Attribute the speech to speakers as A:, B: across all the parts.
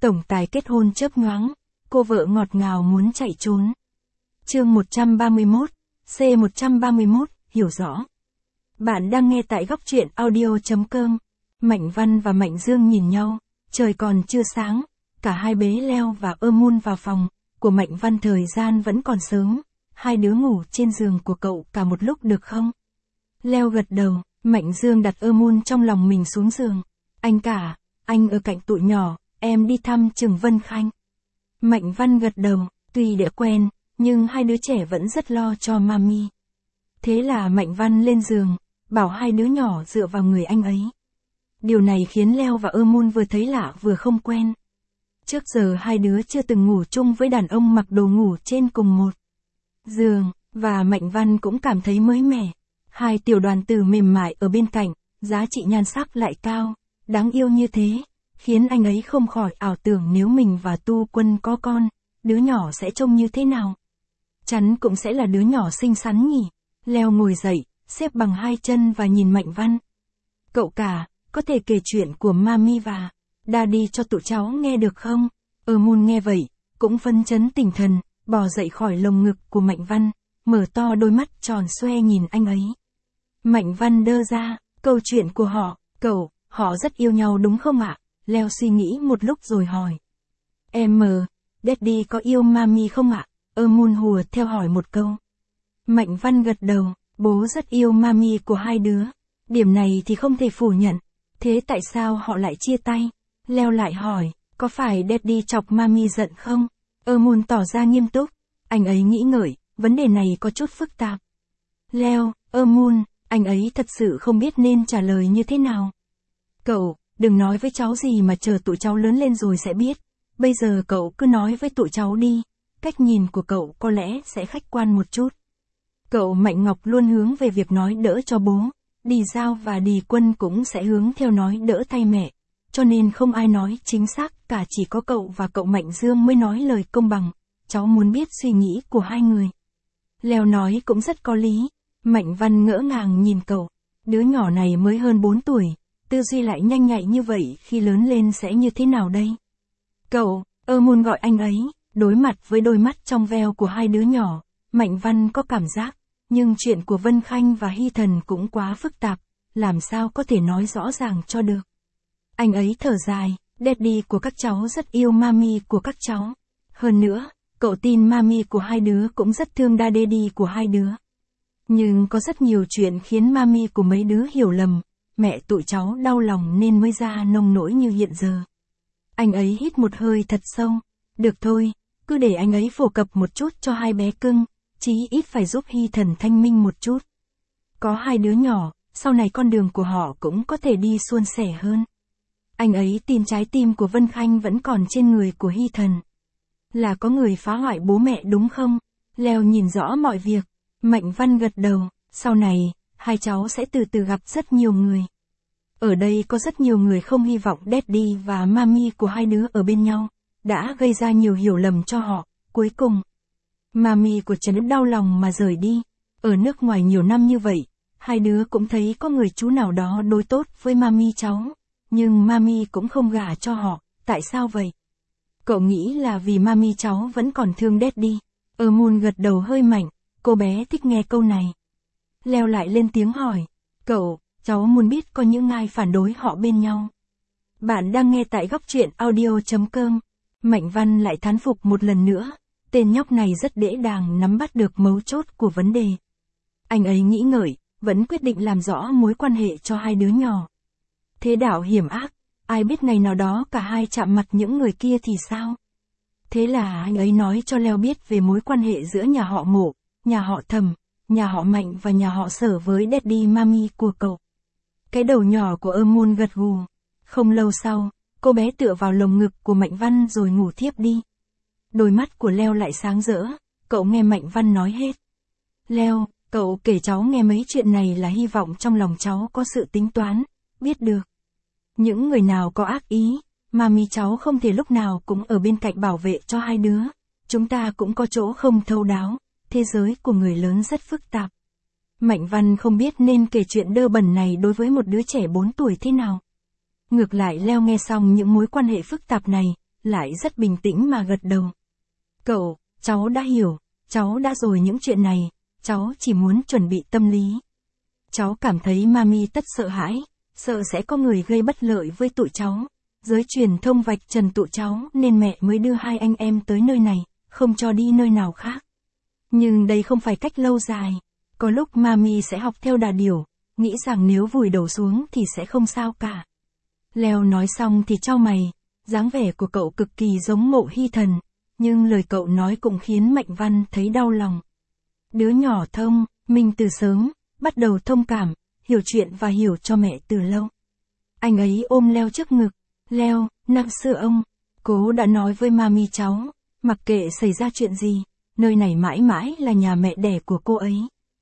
A: Tổng tài kết hôn chớp nhoáng, cô vợ ngọt ngào muốn chạy trốn. Chương 131, C131, hiểu rõ. Bạn đang nghe tại góc truyện audio.com. Mạnh Văn và Mạnh Dương nhìn nhau, trời còn chưa sáng, cả hai bế Leo và Moon vào phòng của Mạnh Văn. Thời gian vẫn còn sớm, hai đứa ngủ trên giường của cậu cả một lúc được không? Leo gật đầu, Mạnh Dương đặt Moon trong lòng mình xuống giường. Anh ở cạnh tụi nhỏ, em đi thăm trường Vân Khanh. Mạnh Văn gật đầu, tuy đã quen, nhưng hai đứa trẻ vẫn rất lo cho mami. Thế là Mạnh Văn lên giường, bảo hai đứa nhỏ dựa vào người anh ấy. Điều này khiến Leo và Moon vừa thấy lạ vừa không quen. Trước giờ hai đứa chưa từng ngủ chung với đàn ông mặc đồ ngủ trên cùng một giường, và Mạnh Văn cũng cảm thấy mới mẻ. Hai tiểu đoàn tử mềm mại ở bên cạnh, giá trị nhan sắc lại cao, đáng yêu như thế, khiến anh ấy không khỏi ảo tưởng nếu mình và Tu Quân có con, đứa nhỏ sẽ trông như thế nào. Chắn cũng sẽ là đứa nhỏ xinh xắn nhỉ. Leo ngồi dậy, xếp bằng hai chân và nhìn Mạnh Văn. Cậu cả, có thể kể chuyện của mami và daddy cho tụi cháu nghe được không? Moon nghe vậy, cũng phấn chấn tinh thần, bò dậy khỏi lồng ngực của Mạnh Văn, mở to đôi mắt tròn xoe nhìn anh ấy. Mạnh Văn đơ ra, câu chuyện của họ rất yêu nhau đúng không ạ? Leo suy nghĩ một lúc rồi hỏi. Daddy có yêu mami không ạ? Moon hùa theo hỏi một câu. Mạnh Văn gật đầu, bố rất yêu mami của hai đứa. Điểm này thì không thể phủ nhận. Thế tại sao họ lại chia tay? Leo lại hỏi, có phải daddy chọc mami giận không? Moon tỏ ra nghiêm túc. Anh ấy nghĩ ngợi, vấn đề này có chút phức tạp. Leo, Moon, anh ấy thật sự không biết nên trả lời như thế nào. Cậu, đừng nói với cháu gì mà chờ tụi cháu lớn lên rồi sẽ biết. Bây giờ cậu cứ nói với tụi cháu đi. Cách nhìn của cậu có lẽ sẽ khách quan một chút. Cậu Mạnh Ngọc luôn hướng về việc nói đỡ cho bố. Đi Giao và Đi Quân cũng sẽ hướng theo nói đỡ thay mẹ. Cho nên không ai nói chính xác cả, chỉ có cậu và cậu Mạnh Dương mới nói lời công bằng. Cháu muốn biết suy nghĩ của hai người. Leo nói cũng rất có lý. Mạnh Văn ngỡ ngàng nhìn cậu. Đứa nhỏ này mới hơn 4 tuổi. Tư duy lại nhanh nhạy như vậy, khi lớn lên sẽ như thế nào đây? Cậu, Moon gọi anh ấy. Đối mặt với đôi mắt trong veo của hai đứa nhỏ, Mạnh Văn có cảm giác, nhưng chuyện của Vân Khanh và Hy Thần cũng quá phức tạp, làm sao có thể nói rõ ràng cho được. Anh ấy thở dài, daddy của các cháu rất yêu mami của các cháu. Hơn nữa, cậu tin mami của hai đứa cũng rất thương daddy của hai đứa. Nhưng có rất nhiều chuyện khiến mami của mấy đứa hiểu lầm, mẹ tụi cháu đau lòng nên mới ra nông nỗi như hiện giờ. Anh ấy hít một hơi thật sâu. Được thôi, cứ để anh ấy phổ cập một chút cho hai bé cưng, chí ít phải giúp Hy Thần thanh minh một chút. Có hai đứa nhỏ, sau này con đường của họ cũng có thể đi suôn sẻ hơn. Anh ấy tin trái tim của Vân Khanh vẫn còn trên người của Hy Thần. Là có người phá hoại bố mẹ đúng không? Leo nhìn rõ mọi việc. Mạnh Văn gật đầu, sau này, hai cháu sẽ từ từ gặp rất nhiều người. Ở đây có rất nhiều người không hy vọng daddy và mami của hai đứa ở bên nhau, đã gây ra nhiều hiểu lầm cho họ. Cuối cùng, mami của Trấn đau lòng mà rời đi. Ở nước ngoài nhiều năm như vậy, hai đứa cũng thấy có người chú nào đó đối tốt với mami cháu, nhưng mami cũng không gả cho họ. Tại sao vậy? Cậu nghĩ là vì mami cháu vẫn còn thương daddy. Moon gật đầu hơi mạnh, cô bé thích nghe câu này. Leo lại lên tiếng hỏi, cậu, cháu muốn biết có những ai phản đối họ bên nhau. Bạn đang nghe tại góc truyện audio.com. Mạnh Văn lại thán phục một lần nữa, tên nhóc này rất dễ dàng nắm bắt được mấu chốt của vấn đề. Anh ấy nghĩ ngợi, vẫn quyết định làm rõ mối quan hệ cho hai đứa nhỏ. Thế đạo hiểm ác, ai biết ngày nào đó cả hai chạm mặt những người kia thì sao? Thế là anh ấy nói cho Leo biết về mối quan hệ giữa nhà họ Mộ, nhà họ Thẩm, nhà họ Mạnh và nhà họ Sở với daddy mami của cậu. Cái đầu nhỏ của Moon gật gù. Không lâu sau, cô bé tựa vào lồng ngực của Mạnh Văn rồi ngủ thiếp đi. Đôi mắt của Leo lại sáng rỡ, cậu nghe Mạnh Văn nói hết. Leo, cậu kể cháu nghe mấy chuyện này là hy vọng trong lòng cháu có sự tính toán, biết được. Những người nào có ác ý, mami cháu không thể lúc nào cũng ở bên cạnh bảo vệ cho hai đứa. Chúng ta cũng có chỗ không thấu đáo, thế giới của người lớn rất phức tạp. Mạnh Văn không biết nên kể chuyện đơ bẩn này đối với một đứa trẻ 4 tuổi thế nào. Ngược lại Leo nghe xong những mối quan hệ phức tạp này, lại rất bình tĩnh mà gật đầu. Cậu, cháu đã hiểu, cháu đã rồi những chuyện này, cháu chỉ muốn chuẩn bị tâm lý. Cháu cảm thấy mami tất sợ hãi, sợ sẽ có người gây bất lợi với tụi cháu. Giới truyền thông vạch trần tụi cháu nên mẹ mới đưa hai anh em tới nơi này, không cho đi nơi nào khác. Nhưng đây không phải cách lâu dài. Có lúc mami sẽ học theo đà điểu, nghĩ rằng nếu vùi đầu xuống thì sẽ không sao cả. Leo nói xong thì chau mày, dáng vẻ của cậu cực kỳ giống Mộ Hy Thần, nhưng lời cậu nói cũng khiến Mạnh Văn thấy đau lòng. Đứa nhỏ thông, minh từ sớm, bắt đầu thông cảm, hiểu chuyện và hiểu cho mẹ từ lâu. Anh ấy ôm Leo trước ngực. Leo, năm xưa ông, cố đã nói với mami cháu, mặc kệ xảy ra chuyện gì, nơi này mãi mãi là nhà mẹ đẻ của cô ấy.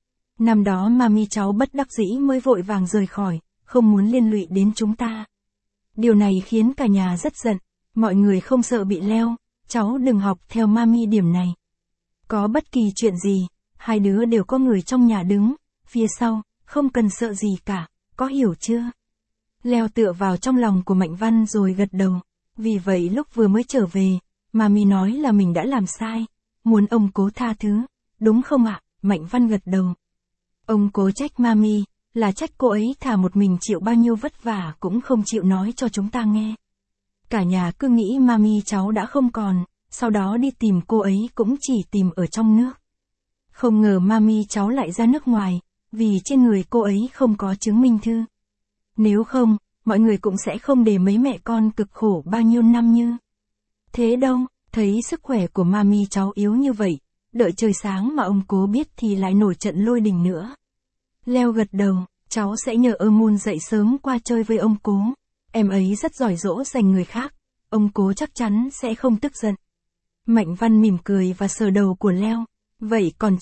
A: Năm đó mami cháu bất đắc dĩ mới vội vàng rời khỏi, không muốn liên lụy đến chúng ta. Điều này khiến cả nhà rất giận, mọi người không sợ bị Leo, cháu đừng học theo mami điểm này. Có bất kỳ chuyện gì, hai đứa đều có người trong nhà đứng, phía sau, không cần sợ gì cả, có hiểu chưa? Leo tựa vào trong lòng của Mạnh Văn rồi gật đầu. Vì vậy lúc vừa mới trở về, mami nói là mình đã làm sai, muốn ông Cố tha thứ, đúng không ạ? Mạnh Văn gật đầu. Ông Cố trách mami, là trách cô ấy thà một mình chịu bao nhiêu vất vả cũng không chịu nói cho chúng ta nghe. Cả nhà cứ nghĩ mami cháu đã không còn, sau đó đi tìm cô ấy cũng chỉ tìm ở trong nước. Không ngờ mami cháu lại ra nước ngoài, vì trên người cô ấy không có chứng minh thư. Nếu không, mọi người cũng sẽ không để mấy mẹ con cực khổ bao nhiêu năm như thế đâu. Thấy sức khỏe của mami cháu yếu như vậy, đợi trời sáng mà ông Cố biết thì lại nổi trận lôi đình nữa. Leo gật đầu, cháu sẽ nhờ Moon dậy sớm qua chơi với ông Cố. Em ấy rất giỏi dỗ dành người khác, ông Cố chắc chắn sẽ không tức giận. Mạnh Văn mỉm cười và sờ đầu của Leo. Vậy còn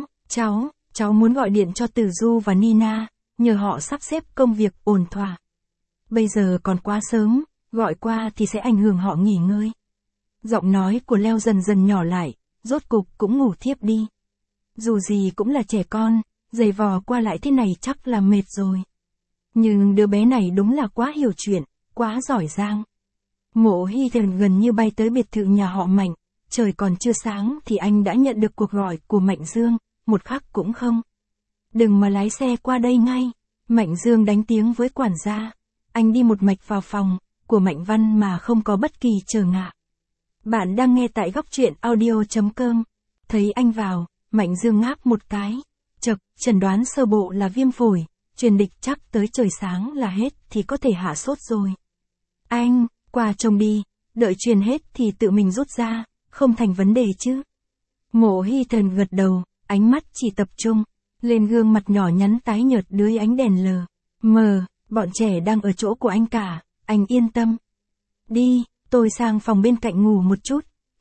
A: cháu muốn gọi điện cho Từ Du và Nina, nhờ họ sắp xếp công việc ổn thỏa. Bây giờ còn quá sớm, gọi qua thì sẽ ảnh hưởng họ nghỉ ngơi. Giọng nói của Leo dần dần nhỏ lại, rốt cục cũng ngủ thiếp đi. Dù gì cũng là trẻ con, giày vò qua lại thế này chắc là mệt rồi. Nhưng đứa bé này đúng là quá hiểu chuyện, quá giỏi giang. Mộ Hy Thần gần như bay tới biệt thự nhà họ Mạnh, trời còn chưa sáng thì anh đã nhận được cuộc gọi của Mạnh Dương, một khắc cũng không. Đừng mà lái xe qua đây ngay. Mạnh Dương đánh tiếng với quản gia. Anh đi một mạch vào phòng của Mạnh Văn mà không có bất kỳ trở ngại. Bạn đang nghe tại góc truyện audio.com. Thấy anh vào, Mạnh Dương ngáp một cái. Chậc, chẩn đoán sơ bộ là viêm phổi, truyền địch chắc tới trời sáng là hết thì có thể hạ sốt rồi. Anh, qua trông đi, đợi truyền hết thì tự mình rút ra, không thành vấn đề chứ. Mộ Hy Thần gật đầu, ánh mắt chỉ tập trung lên gương mặt nhỏ nhắn tái nhợt dưới ánh đèn lờ mờ. Bọn trẻ đang ở chỗ của anh cả, anh yên tâm. Đi, tôi sang phòng bên cạnh ngủ một chút,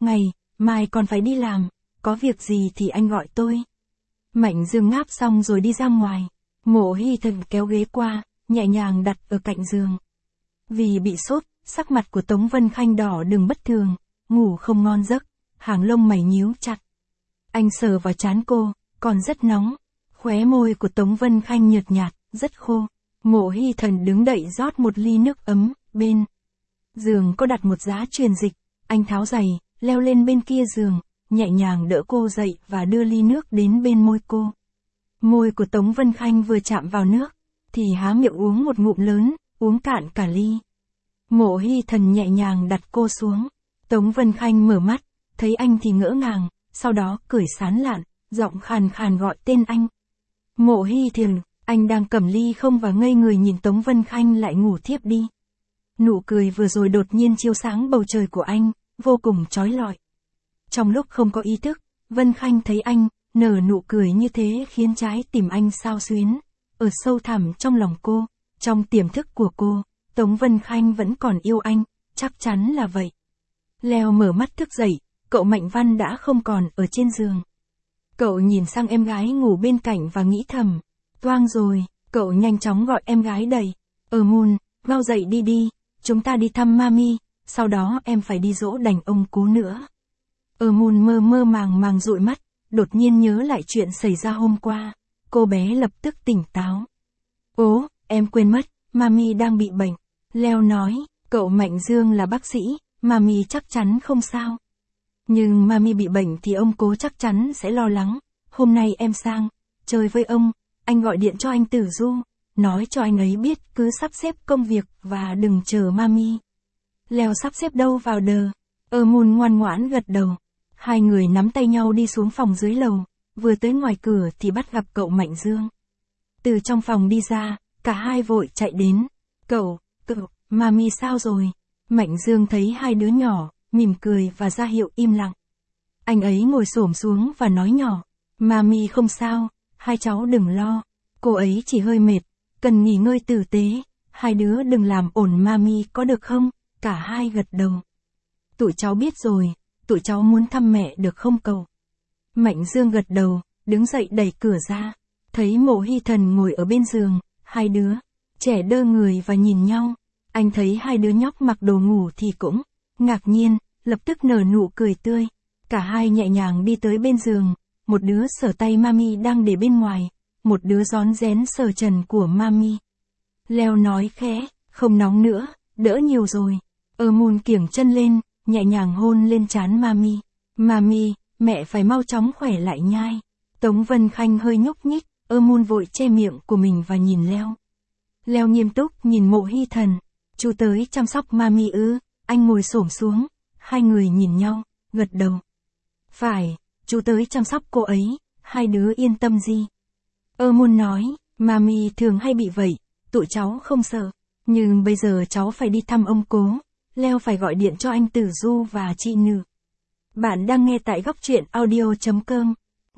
A: mai còn phải đi làm, có việc gì thì anh gọi tôi. Mạnh Dương ngáp xong rồi đi ra ngoài. Mộ Hy Thần kéo ghế qua, nhẹ nhàng đặt ở cạnh giường. Vì bị sốt, sắc mặt của Tống Vân Khanh đỏ đừng bất thường, ngủ không ngon giấc, hàng lông mày nhíu chặt. Anh sờ vào trán cô, còn rất nóng. Khóe môi của Tống Vân Khanh nhợt nhạt, rất khô. Mộ Hy Thần đứng dậy rót một ly nước ấm, bên giường có đặt một giá truyền dịch. Anh tháo giày, leo lên bên kia giường, nhẹ nhàng đỡ cô dậy và đưa ly nước đến bên môi cô. Môi của Tống Vân Khanh vừa chạm vào nước, thì há miệng uống một ngụm lớn, uống cạn cả ly. Mộ Hy Thần nhẹ nhàng đặt cô xuống. Tống Vân Khanh mở mắt, thấy anh thì ngỡ ngàng, sau đó cười sán lạn, giọng khàn khàn gọi tên anh. Mộ Hy Thần, anh đang cầm ly không và ngây người nhìn Tống Vân Khanh lại ngủ thiếp đi. Nụ cười vừa rồi đột nhiên chiếu sáng bầu trời của anh, vô cùng chói lọi. Trong lúc không có ý thức, Vân Khanh thấy anh, nở nụ cười như thế khiến trái tim anh xao xuyến. Ở sâu thẳm trong lòng cô, trong tiềm thức của cô, Tống Vân Khanh vẫn còn yêu anh, chắc chắn là vậy. Leo mở mắt thức dậy, cậu Mạnh Văn đã không còn ở trên giường. Cậu nhìn sang em gái ngủ bên cạnh và nghĩ thầm, toang rồi, cậu nhanh chóng gọi em gái đầy. Moon, mau dậy đi, chúng ta đi thăm mami, sau đó em phải đi dỗ đành ông Cố nữa. Moon mơ màng dụi mắt, đột nhiên nhớ lại chuyện xảy ra hôm qua. Cô bé lập tức tỉnh táo. Em quên mất, mami đang bị bệnh. Leo nói, cậu Mạnh Dương là bác sĩ, Mami chắc chắn không sao. Nhưng Mami bị bệnh thì ông Cố chắc chắn sẽ lo lắng. Hôm nay em sang chơi với ông, anh gọi điện cho anh Tử Du, nói cho anh ấy biết cứ sắp xếp công việc và đừng chờ Mami. Leo sắp xếp đâu vào đờ. Moon ngoan ngoãn gật đầu. Hai người nắm tay nhau đi xuống phòng dưới lầu, vừa tới ngoài cửa thì bắt gặp cậu Mạnh Dương. Từ trong phòng đi ra, cả hai vội chạy đến. Cậu, Mami sao rồi? Mạnh Dương thấy hai đứa nhỏ, mỉm cười và ra hiệu im lặng. Anh ấy ngồi xổm xuống và nói nhỏ, Mami không sao, hai cháu đừng lo, cô ấy chỉ hơi mệt, cần nghỉ ngơi tử tế, hai đứa đừng làm ổn Mami có được không? Cả hai gật đầu. Tụi cháu biết rồi, tụi cháu muốn thăm mẹ được không cậu? Mạnh Dương gật đầu, đứng dậy đẩy cửa ra, thấy Mộ Hy Thần ngồi ở bên giường, hai đứa trẻ đơ người và nhìn nhau. Anh thấy hai đứa nhóc mặc đồ ngủ thì cũng ngạc nhiên, lập tức nở nụ cười tươi. Cả hai nhẹ nhàng đi tới bên giường, một đứa sờ tay Mami đang để bên ngoài, một đứa rón rén sờ trần của Mami. Leo nói khẽ, không nóng nữa, đỡ nhiều rồi. Moon kiểng chân lên, nhẹ nhàng hôn lên trán Mami. Mami, mẹ phải mau chóng khỏe lại nhai. Tống Vân Khanh hơi nhúc nhích, Moon vội che miệng của mình và nhìn Leo. Leo nghiêm túc nhìn Mộ Hy Thần. Chú tới chăm sóc Mami ư? Anh ngồi xổm xuống, hai người nhìn nhau, gật đầu. Phải, chú tới chăm sóc cô ấy, hai đứa yên tâm gì. Moon nói, Mami thường hay bị vậy, tụi cháu không sợ. Nhưng bây giờ cháu phải đi thăm ông Cố. Leo phải gọi điện cho anh Tử Du và chị Nữ. Bạn đang nghe tại góc truyện audio.com.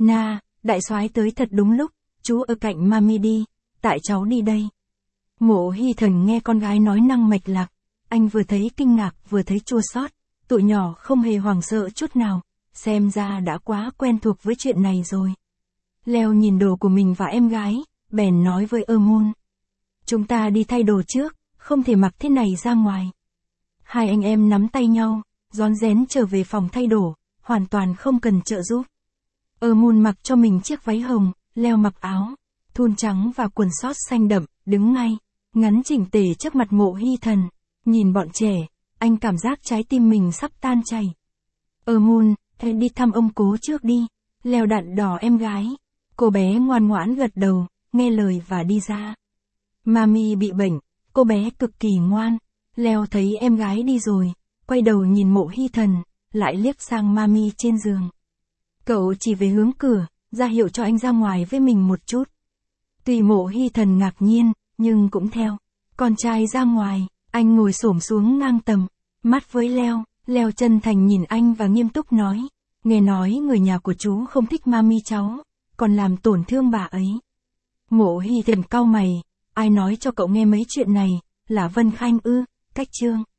A: Đại soái tới thật đúng lúc, chú ở cạnh Mami đi, tại cháu đi đây. Mộ Hy Thần nghe con gái nói năng mạch lạc, anh vừa thấy kinh ngạc vừa thấy chua xót, tụi nhỏ không hề hoảng sợ chút nào, xem ra đã quá quen thuộc với chuyện này rồi. Leo nhìn đồ của mình và em gái, bèn nói với Moon. Chúng ta đi thay đồ trước, không thể mặc thế này ra ngoài. Hai anh em nắm tay nhau, rón rén trở về phòng thay đồ, hoàn toàn không cần trợ giúp. Moon mặc cho mình chiếc váy hồng, Leo mặc áo thun trắng và quần sót xanh đậm, đứng ngay, ngắn chỉnh tề trước mặt Mộ Hy Thần. Nhìn bọn trẻ, anh cảm giác trái tim mình sắp tan chảy. Moon, đi thăm ông Cố trước đi. Leo đặn đỏ em gái. Cô bé ngoan ngoãn gật đầu, nghe lời và đi ra. Mami bị bệnh, cô bé cực kỳ ngoan. Leo thấy em gái đi rồi, quay đầu nhìn Mộ Hy Thần, lại liếc sang Mami trên giường. Cậu chỉ về hướng cửa, ra hiệu cho anh ra ngoài với mình một chút. Tuy Mộ Hy Thần ngạc nhiên, nhưng cũng theo con trai ra ngoài. Anh ngồi xổm xuống ngang tầm, mắt với Leo. Leo chân thành nhìn anh và nghiêm túc nói, nghe nói người nhà của chú không thích Mami cháu, còn làm tổn thương bà ấy. Mộ Hy Thần cau mày, ai nói cho cậu nghe mấy chuyện này, là Vân Khanh ư? Cách chương